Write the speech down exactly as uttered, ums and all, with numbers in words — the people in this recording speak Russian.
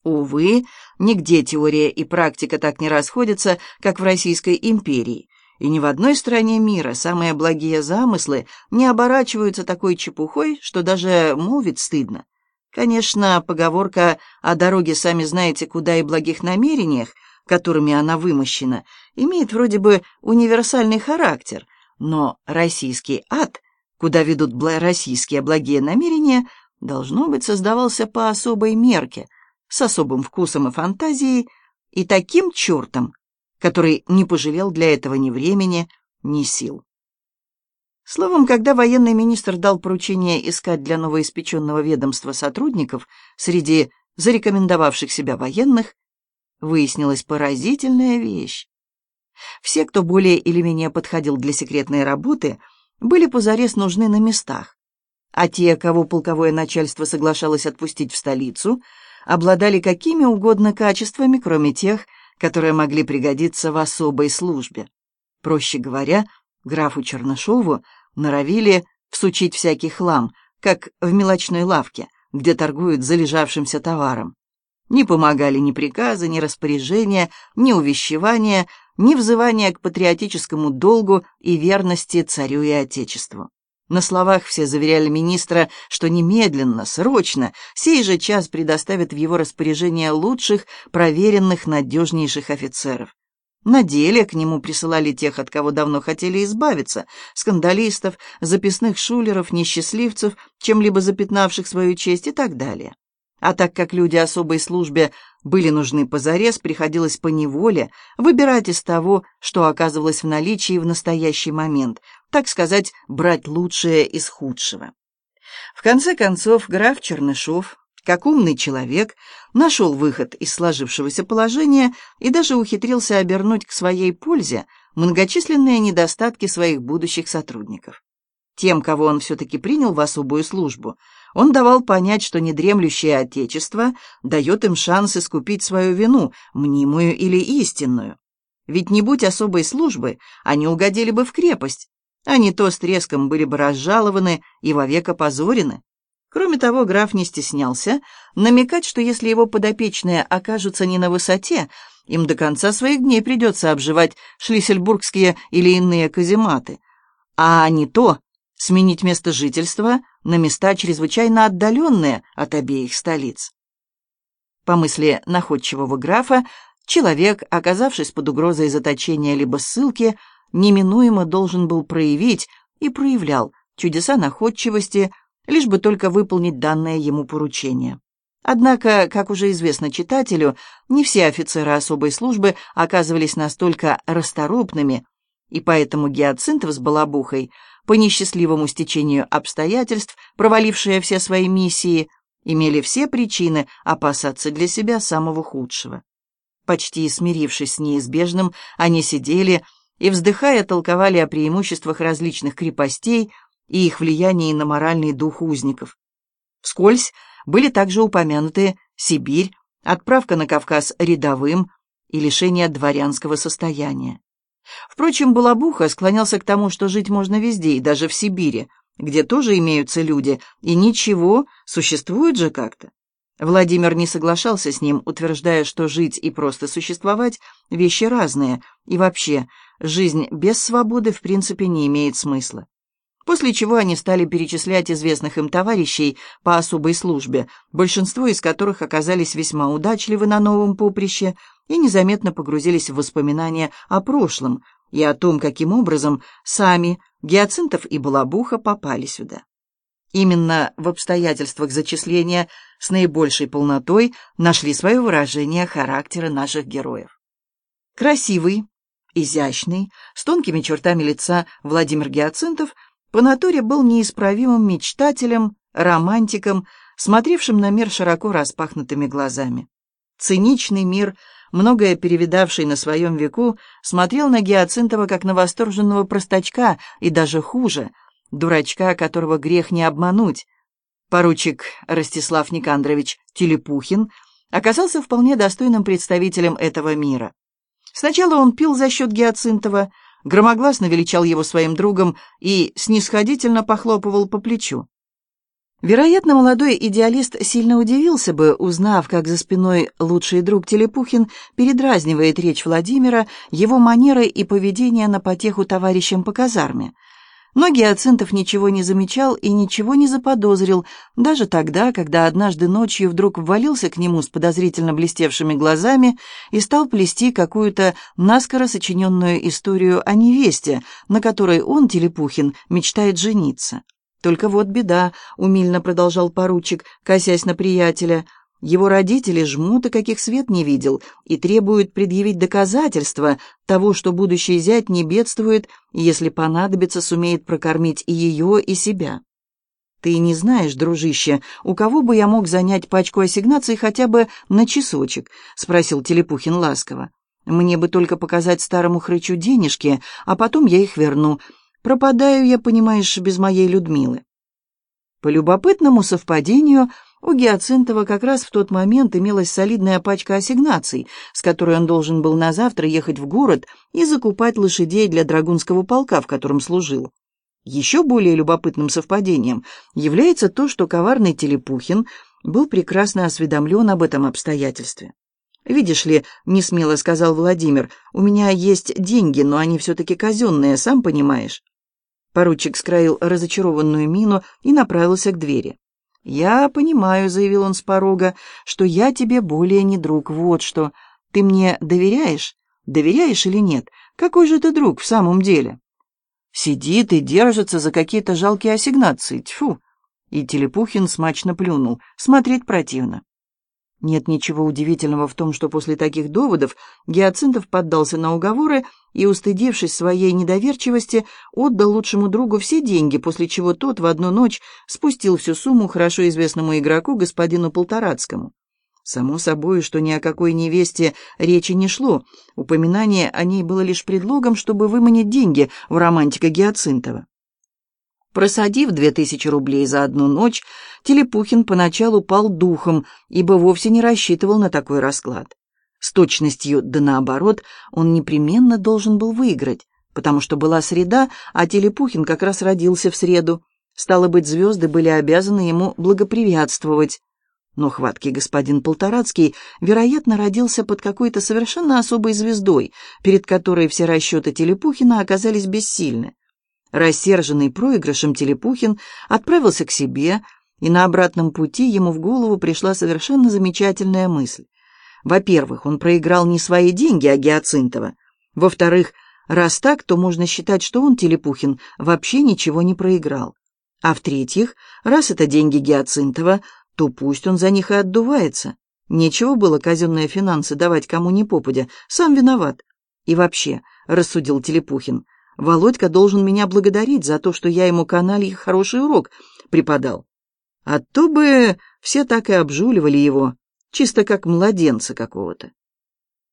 Увы, нигде теория и практика так не расходятся, как в Российской империи, и ни в одной стране мира самые благие замыслы не оборачиваются такой чепухой, что даже молвить стыдно. Конечно, поговорка о дороге сами знаете куда и благих намерениях, которыми она вымощена, имеет вроде бы универсальный характер, но российский ад, куда ведут бла- российские благие намерения, должно быть, создавался по особой мерке, с особым вкусом и фантазией, и таким чертом, который не пожалел для этого ни времени, ни сил. Словом, когда военный министр дал поручение искать для новоиспеченного ведомства сотрудников среди зарекомендовавших себя военных, выяснилась поразительная вещь. Все, кто более или менее подходил для секретной работы, были позарез нужны на местах, а те, кого полковое начальство соглашалось отпустить в столицу, обладали какими угодно качествами, кроме тех, которые могли пригодиться в особой службе. Проще говоря, графу Чернышову норовили всучить всякий хлам, как в мелочной лавке, где торгуют залежавшимся товаром. Не помогали ни приказы, ни распоряжения, ни увещевания, ни взывания к патриотическому долгу и верности царю и отечеству. На словах все заверяли министра, что немедленно, срочно, сей же час предоставят в его распоряжение лучших, проверенных, надежнейших офицеров. На деле к нему присылали тех, от кого давно хотели избавиться, скандалистов, записных шулеров, несчастливцев, чем-либо запятнавших свою честь и так далее. А так как люди особой службе были нужны позарез, приходилось поневоле выбирать из того, что оказывалось в наличии в настоящий момент, так сказать, брать лучшее из худшего. В конце концов, граф Чернышов, как умный человек, нашел выход из сложившегося положения и даже ухитрился обернуть к своей пользе многочисленные недостатки своих будущих сотрудников. Тем, кого он все-таки принял в особую службу, он давал понять, что недремлющее отечество дает им шанс искупить свою вину, мнимую или истинную. Ведь не будь особой службы, они угодили бы в крепость, а не то с треском были бы разжалованы и вовек опозорены. Кроме того, граф не стеснялся намекать, что если его подопечные окажутся не на высоте, им до конца своих дней придется обживать шлиссельбургские или иные казематы, а не то сменить место жительства на места чрезвычайно отдаленные от обеих столиц. По мысли находчивого графа, человек, оказавшись под угрозой заточения либо ссылки, неминуемо должен был проявить и проявлял чудеса находчивости, лишь бы только выполнить данное ему поручение. Однако, как уже известно читателю, не все офицеры особой службы оказывались настолько расторопными, и поэтому Гиацинтов с Балабухой, по несчастливому стечению обстоятельств, провалившие все свои миссии, имели все причины опасаться для себя самого худшего. Почти смирившись с неизбежным, они сидели и, вздыхая, толковали о преимуществах различных крепостей и их влиянии на моральный дух узников. Вскользь были также упомянуты Сибирь, отправка на Кавказ рядовым и лишение дворянского состояния. Впрочем, Балабуха склонялся к тому, что жить можно везде, и даже в Сибири, где тоже имеются люди, и ничего, существует же как-то. Владимир не соглашался с ним, утверждая, что жить и просто существовать – вещи разные, и вообще, жизнь без свободы в принципе не имеет смысла. После чего они стали перечислять известных им товарищей по особой службе, большинство из которых оказались весьма удачливы на новом поприще и незаметно погрузились в воспоминания о прошлом и о том, каким образом сами Гиацинтов и Балабуха попали сюда. Именно в обстоятельствах зачисления с наибольшей полнотой нашли свое выражение характеры наших героев. Красивый, изящный, с тонкими чертами лица Владимир Гиацинтов по натуре был неисправимым мечтателем, романтиком, смотревшим на мир широко распахнутыми глазами. Циничный мир, многое перевидавший на своем веку, смотрел на Гиацинтова как на восторженного простачка и даже хуже, дурачка, которого грех не обмануть. Поручик Ростислав Никандрович Телепухин оказался вполне достойным представителем этого мира. Сначала он пил за счет Гиацинтова, громогласно величал его своим другом и снисходительно похлопывал по плечу. Вероятно, молодой идеалист сильно удивился бы, узнав, как за спиной лучший друг Телепухин передразнивает речь Владимира его манерой и поведение на потеху товарищам по казарме. Но Гиацинтов ничего не замечал и ничего не заподозрил, даже тогда, когда однажды ночью вдруг ввалился к нему с подозрительно блестевшими глазами и стал плести какую-то наскоро сочиненную историю о невесте, на которой он, Телепухин, мечтает жениться. «Только вот беда», — умильно продолжал поручик, косясь на приятеля. «Его родители жмут, и каких свет не видел, и требуют предъявить доказательства того, что будущий зять не бедствует, и, если понадобится, сумеет прокормить и ее, и себя». «Ты не знаешь, дружище, у кого бы я мог занять пачку ассигнаций хотя бы на часочек?» — спросил Телепухин ласково. «Мне бы только показать старому хрычу денежки, а потом я их верну. Пропадаю я, понимаешь, без моей Людмилы». По любопытному совпадению, у Гиацинтова как раз в тот момент имелась солидная пачка ассигнаций, с которой он должен был на завтра ехать в город и закупать лошадей для драгунского полка, в котором служил. Еще более любопытным совпадением является то, что коварный Телепухин был прекрасно осведомлен об этом обстоятельстве. «Видишь ли, — несмело сказал Владимир, — у меня есть деньги, но они все-таки казенные, сам понимаешь». Поручик скроил разочарованную мину и направился к двери. «Я понимаю, — заявил он с порога, — что я тебе более не друг, вот что. Ты мне доверяешь? Доверяешь или нет? Какой же ты друг в самом деле?» «Сидит и держится за какие-то жалкие ассигнации, тьфу!» И Телепухин смачно плюнул. «Смотреть противно». Нет ничего удивительного в том, что после таких доводов Гиацинтов поддался на уговоры и, устыдившись своей недоверчивости, отдал лучшему другу все деньги, после чего тот в одну ночь спустил всю сумму хорошо известному игроку господину Полторацкому. Само собой, что ни о какой невесте речи не шло, упоминание о ней было лишь предлогом, чтобы выманить деньги в романтика Гиацинтова. Просадив две тысячи рублей за одну ночь, Телепухин поначалу пал духом, ибо вовсе не рассчитывал на такой расклад. С точностью да наоборот он непременно должен был выиграть, потому что была среда, а Телепухин как раз родился в среду. Стало быть, звезды были обязаны ему благоприятствовать. Но хваткий господин Полторацкий, вероятно, родился под какой-то совершенно особой звездой, перед которой все расчеты Телепухина оказались бессильны. Рассерженный проигрышем Телепухин отправился к себе, и на обратном пути ему в голову пришла совершенно замечательная мысль. Во-первых, он проиграл не свои деньги, а Гиацинтова. Во-вторых, раз так, то можно считать, что он, Телепухин, вообще ничего не проиграл. А в-третьих, раз это деньги Гиацинтова, то пусть он за них и отдувается. Нечего было казенные финансы давать кому ни попадя, сам виноват. И вообще, рассудил Телепухин, Володька должен меня благодарить за то, что я ему каналье хороший урок преподал. А то бы все так и обжуливали его, чисто как младенца какого-то.